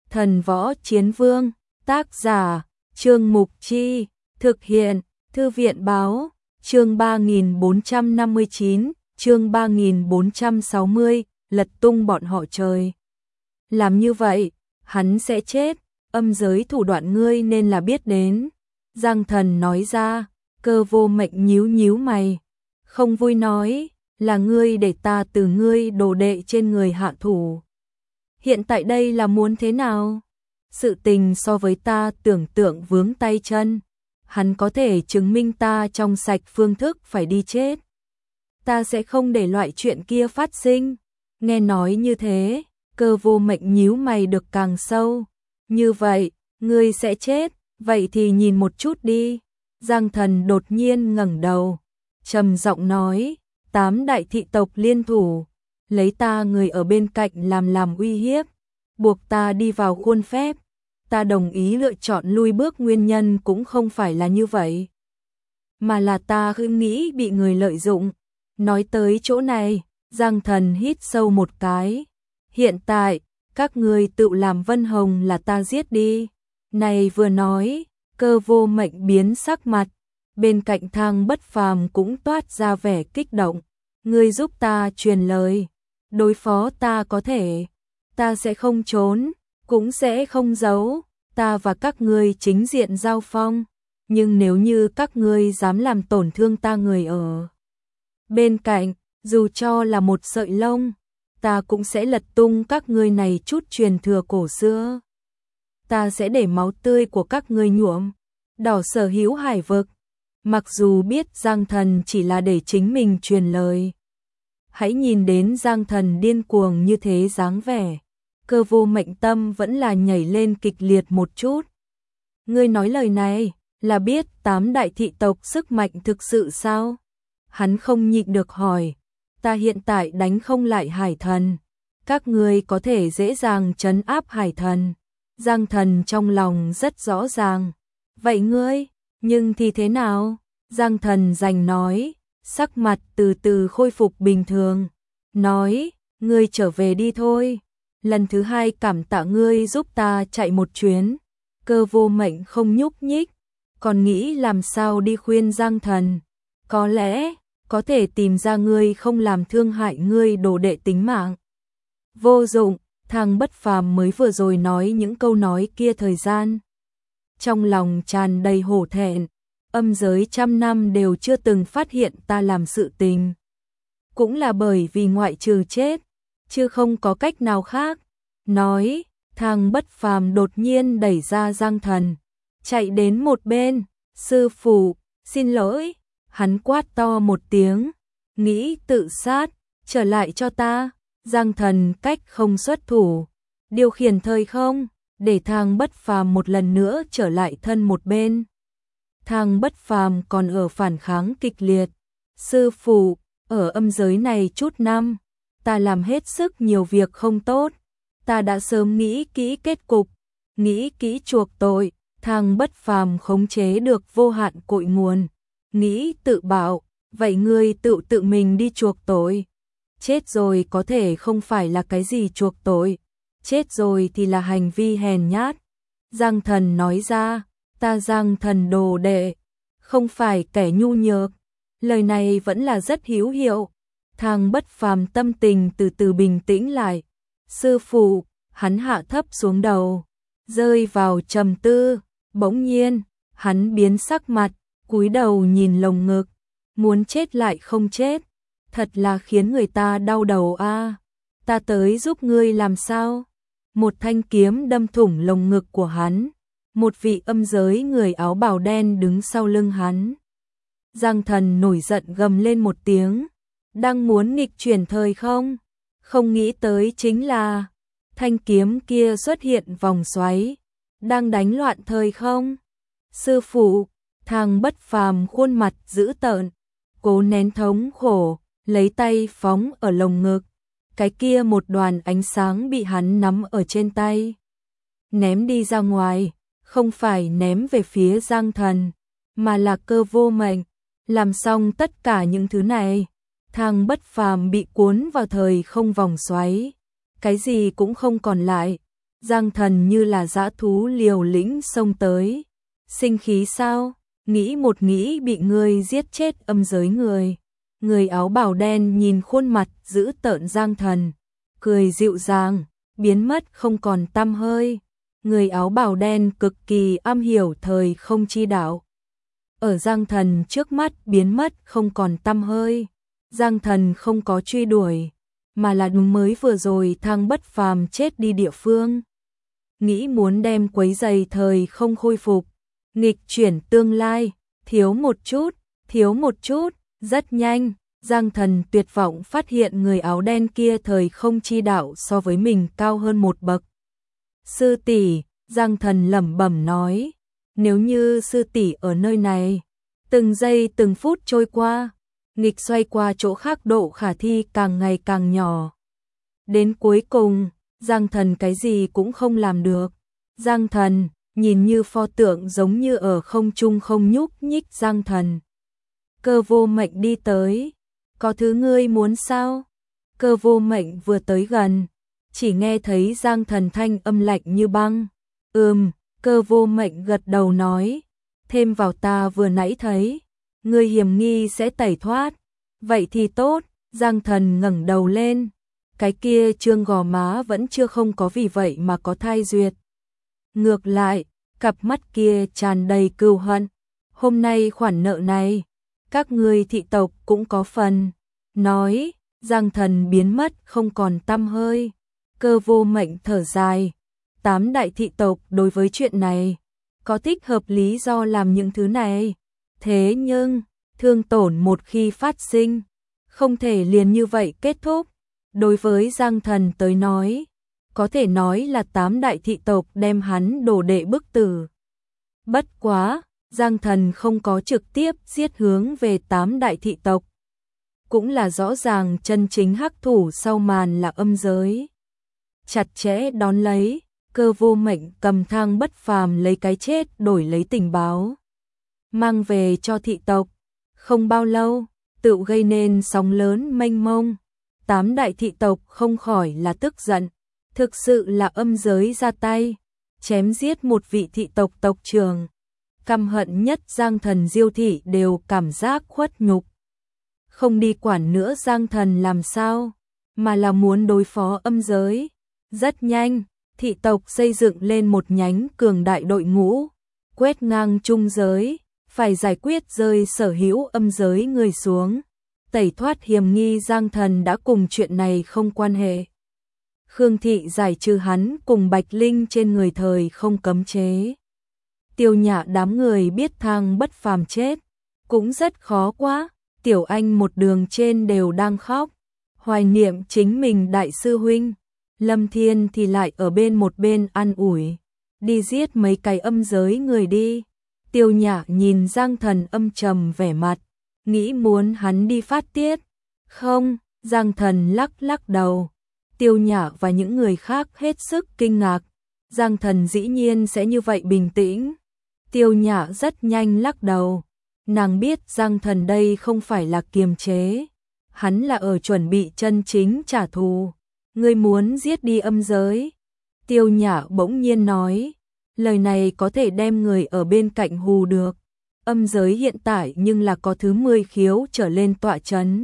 Thần Võ Chiến Vương, tác giả, Trương Mục Chi, thực hiện, Thư viện Báo, chương 3459, chương 3460, lật tung bọn họ trời. Làm như vậy, hắn sẽ chết, âm giới thủ đoạn ngươi nên là biết đến. Giang Thần nói ra, Cơ Vô Mệnh nhíu nhíu mày, không vui nói, là ngươi để ta từ ngươi đồ đệ trên người hạ thủ. Hiện tại đây là muốn thế nào? Sự tình so với ta tưởng tượng vướng tay chân, hắn có thể chứng minh ta trong sạch phương thức phải đi chết. Ta sẽ không để loại chuyện kia phát sinh. Nghe nói như thế, Cơ Vô Mệnh nhíu mày được càng sâu. Như vậy, ngươi sẽ chết, vậy thì nhìn một chút đi. Giang Thần đột nhiên ngẩng đầu, trầm giọng nói, 8 đại thị tộc liên thủ, lấy ta người ở bên cạnh làm uy hiếp, buộc ta đi vào khuôn phép. Ta đồng ý lựa chọn lui bước nguyên nhân cũng không phải là như vậy, mà là ta nghĩ bị người lợi dụng. Nói tới chỗ này, Giang Thần hít sâu một cái. Hiện tại, các ngươi tự làm Vân Hồng là ta giết đi. Này vừa nói, Cơ Vô Mệnh biến sắc mặt, bên cạnh Thang Bất Phàm cũng toát ra vẻ kích động. Ngươi giúp ta truyền lời, đối phó ta có thể, ta sẽ không trốn, cũng sẽ không giấu, ta và các ngươi chính diện giao phong, nhưng nếu như các ngươi dám làm tổn thương ta người ở bên cạnh, dù cho là một sợi lông, ta cũng sẽ lật tung các ngươi này chút truyền thừa cổ xưa. Ta sẽ để máu tươi của các ngươi nhuộm đỏ sở hữu hải vực. Mặc dù biết Giang Thần chỉ là để chính mình truyền lời, hãy nhìn đến Giang Thần điên cuồng như thế dáng vẻ, Cơ Vô Mệnh tâm vẫn là nhảy lên kịch liệt một chút. Ngươi nói lời này là biết 8 đại thị tộc sức mạnh thực sự sao? Hắn không nhịn được hỏi. Ta hiện tại đánh không lại hải thần, các ngươi có thể dễ dàng trấn áp hải thần. Giang Thần trong lòng rất rõ ràng. Vậy ngươi, nhưng thì thế nào? Giang Thần giành nói, sắc mặt từ từ khôi phục bình thường. Nói, ngươi trở về đi thôi. Lần thứ hai cảm tạ ngươi giúp ta chạy một chuyến. Cơ Vô Mệnh không nhúc nhích, còn nghĩ làm sao đi khuyên Giang Thần. Có lẽ, có thể tìm ra ngươi không làm thương hại ngươi đồ đệ tính mạng. Vô dụng, Thang Bất Phàm mới vừa rồi nói những câu nói kia thời gian. Trong lòng tràn đầy hổ thẹn, âm giới trăm năm đều chưa từng phát hiện ta làm sự tình. Cũng là bởi vì ngoại trừ chết, chứ không có cách nào khác. Nói, Thang Bất Phàm đột nhiên đẩy ra Giang Thần, chạy đến một bên. Sư phụ, xin lỗi. Hắn quát to một tiếng, nghĩ tự sát, trở lại cho ta. Giang Thần cách không xuất thủ, điều khiển thời không, để Thang Bất Phàm một lần nữa trở lại thân một bên. Thang Bất Phàm còn ở phản kháng kịch liệt. Sư phụ, ở âm giới này chút năm, ta làm hết sức nhiều việc không tốt. Ta đã sớm nghĩ kỹ kết cục, nghĩ kỹ chuộc tội. Thang Bất Phàm khống chế được vô hạn cội nguồn. Nghĩ tự bảo, vậy ngươi tự mình đi chuộc tội. Chết rồi có thể không phải là cái gì chuộc tội, chết rồi thì là hành vi hèn nhát. Giang Thần nói ra, ta Giang Thần đồ đệ, không phải kẻ nhu nhược. Lời này vẫn là rất hữu hiệu. Thang Bất Phàm tâm tình từ từ bình tĩnh lại. Sư phụ, hắn hạ thấp xuống đầu, rơi vào trầm tư. Bỗng nhiên, hắn biến sắc mặt, cúi đầu nhìn lồng ngực, muốn chết lại không chết, thật là khiến người ta đau đầu a. Ta tới giúp ngươi làm sao? Một thanh kiếm đâm thủng lồng ngực của hắn, một vị âm giới người áo bào đen đứng sau lưng hắn. Giang Thần nổi giận gầm lên một tiếng, đang muốn nghịch chuyển thời không? Không nghĩ tới chính là thanh kiếm kia xuất hiện vòng xoáy, đang đánh loạn thời không? Sư phụ, Thang Bất Phàm khuôn mặt dữ tợn, cố nén thống khổ, lấy tay phóng ở lồng ngực. Cái kia một đoàn ánh sáng bị hắn nắm ở trên tay, ném đi ra ngoài, không phải ném về phía Giang Thần, mà là Cơ Vô Mệnh. Làm xong tất cả những thứ này, Thang Bất Phàm bị cuốn vào thời không vòng xoáy, cái gì cũng không còn lại, Giang Thần như là dã thú liều lĩnh xông tới. Sinh khí sao? Nghĩ một nghĩ bị ngươi giết chết âm giới người. Người áo bào đen nhìn khuôn mặt dữ tợn Giang Thần, cười dịu dàng, biến mất không còn tăm hơi. Người áo bào đen cực kỳ am hiểu thời không chi đạo. Ở Giang Thần trước mắt biến mất không còn tăm hơi. Giang Thần không có truy đuổi, mà là đúng mới vừa rồi Thang Bất Phàm chết đi địa phương. Nghĩ muốn đem quấy giày thời không khôi phục, nghịch chuyển tương lai, thiếu một chút, rất nhanh. Giang Thần tuyệt vọng phát hiện người áo đen kia thời không chi đạo so với mình cao hơn một bậc. Sư tỷ, Giang Thần lẩm bẩm nói, nếu như sư tỷ ở nơi này. Từng giây từng phút trôi qua, nghịch xoay qua chỗ khác độ khả thi càng ngày càng nhỏ. Đến cuối cùng, Giang Thần cái gì cũng không làm được. Giang Thần, nhìn như pho tượng giống như ở không trung không nhúc nhích. Giang Thần. Cơ Vô Mệnh đi tới. Có thứ ngươi muốn sao? Cơ Vô Mệnh vừa tới gần, chỉ nghe thấy Giang Thần thanh âm lạnh như băng. Cơ Vô Mệnh gật đầu nói, thêm vào ta vừa nãy thấy, ngươi hiểm nghi sẽ tẩy thoát. Vậy thì tốt. Giang Thần ngẩng đầu lên, cái kia trương gò má vẫn chưa không có vì vậy mà có thai duyệt. Ngược lại, cặp mắt kia tràn đầy cừu hận. Hôm nay khoản nợ này, các ngươi thị tộc cũng có phần. Nói, Giang Thần biến mất không còn tăm hơi. Cơ Vô Mệnh thở dài, 8 đại thị tộc đối với chuyện này có thích hợp lý do làm những thứ này. Thế nhưng, thương tổn một khi phát sinh, không thể liền như vậy kết thúc. Đối với Giang Thần tới nói, có thể nói là 8 đại thị tộc đem hắn đổ đệ bức tử. Bất quá, Giang Thần không có trực tiếp giết hướng về 8 đại thị tộc. Cũng là rõ ràng chân chính hắc thủ sau màn là âm giới. Chặt chẽ đón lấy, Cơ Vô Mệnh cầm Thang Bất Phàm lấy cái chết đổi lấy tình báo, mang về cho thị tộc. Không bao lâu, tự gây nên sóng lớn mênh mông. 8 đại thị tộc không khỏi là tức giận. Thực sự là âm giới ra tay, chém giết một vị thị tộc tộc trưởng. Căm hận nhất Giang Thần Diêu thị đều cảm giác khuất nhục. Không đi quản nữa Giang Thần làm sao, mà là muốn đối phó âm giới. Rất nhanh, thị tộc xây dựng lên một nhánh cường đại đội ngũ, quét ngang trung giới, phải giải quyết rơi sở hữu âm giới người xuống. Tẩy thoát hiểm nghi Giang Thần đã cùng chuyện này không quan hệ. Khương thị giải trừ hắn cùng Bạch Linh trên người thời không cấm chế. Tiêu Nhã đám người biết Thang Bất Phàm chết, cũng rất khó quá. Tiểu Anh một đường trên đều đang khóc, hoài niệm chính mình đại sư huynh. Lâm Thiên thì lại ở một bên an ủi, đi giết mấy cái âm giới người đi. Tiêu Nhã nhìn Giang Thần âm trầm vẻ mặt, nghĩ muốn hắn đi phát tiết. Không, Giang Thần lắc lắc đầu. Tiêu Nhã và những người khác hết sức kinh ngạc, Giang Thần dĩ nhiên sẽ như vậy bình tĩnh. Tiêu Nhã rất nhanh lắc đầu, nàng biết Giang Thần đây không phải là kiềm chế, hắn là ở chuẩn bị chân chính trả thù. Ngươi muốn giết đi âm giới? Tiêu Nhã bỗng nhiên nói, lời này có thể đem người ở bên cạnh hù được. Âm giới hiện tại nhưng là có thứ 10 khiếu trở lên tọa chấn.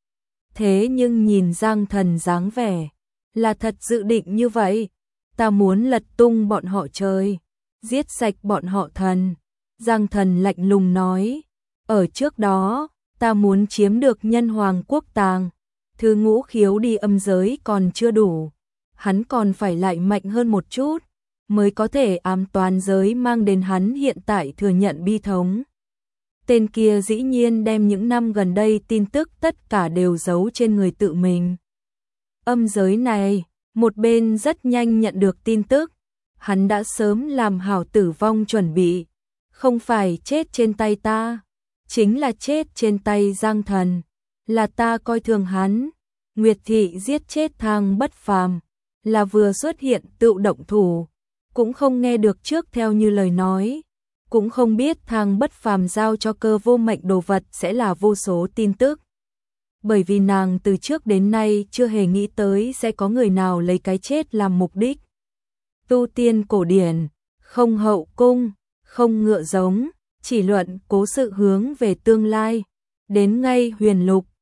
Thế nhưng nhìn Giang Thần dáng vẻ, là thật dự định như vậy. Ta muốn lật tung bọn họ trời, giết sạch bọn họ thần. Giang Thần lạnh lùng nói, ở trước đó, ta muốn chiếm được Nhân Hoàng Quốc Tàng. Thứ ngũ khiếu đi âm giới còn chưa đủ, hắn còn phải lại mạnh hơn một chút, mới có thể ám toàn giới mang đến hắn hiện tại thừa nhận bi thống. Tên kia dĩ nhiên đem những năm gần đây tin tức tất cả đều giấu trên người tự mình. Âm giới này, một bên rất nhanh nhận được tin tức, hắn đã sớm làm hảo tử vong chuẩn bị, không phải chết trên tay ta, chính là chết trên tay Giang Thần, là ta coi thường hắn. Nguyệt thị giết chết Thang Bất Phàm, là vừa xuất hiện tự động thủ, cũng không nghe được trước theo như lời nói, cũng không biết Thang Bất Phàm giao cho Cơ Vô Mệnh đồ vật sẽ là vô số tin tức. Bởi vì nàng từ trước đến nay chưa hề nghĩ tới sẽ có người nào lấy cái chết làm mục đích. tu tiên cổ điển, không hậu cung, không ngựa giống, chỉ luận cố sự hướng về tương lai. Đến ngay huyền lục,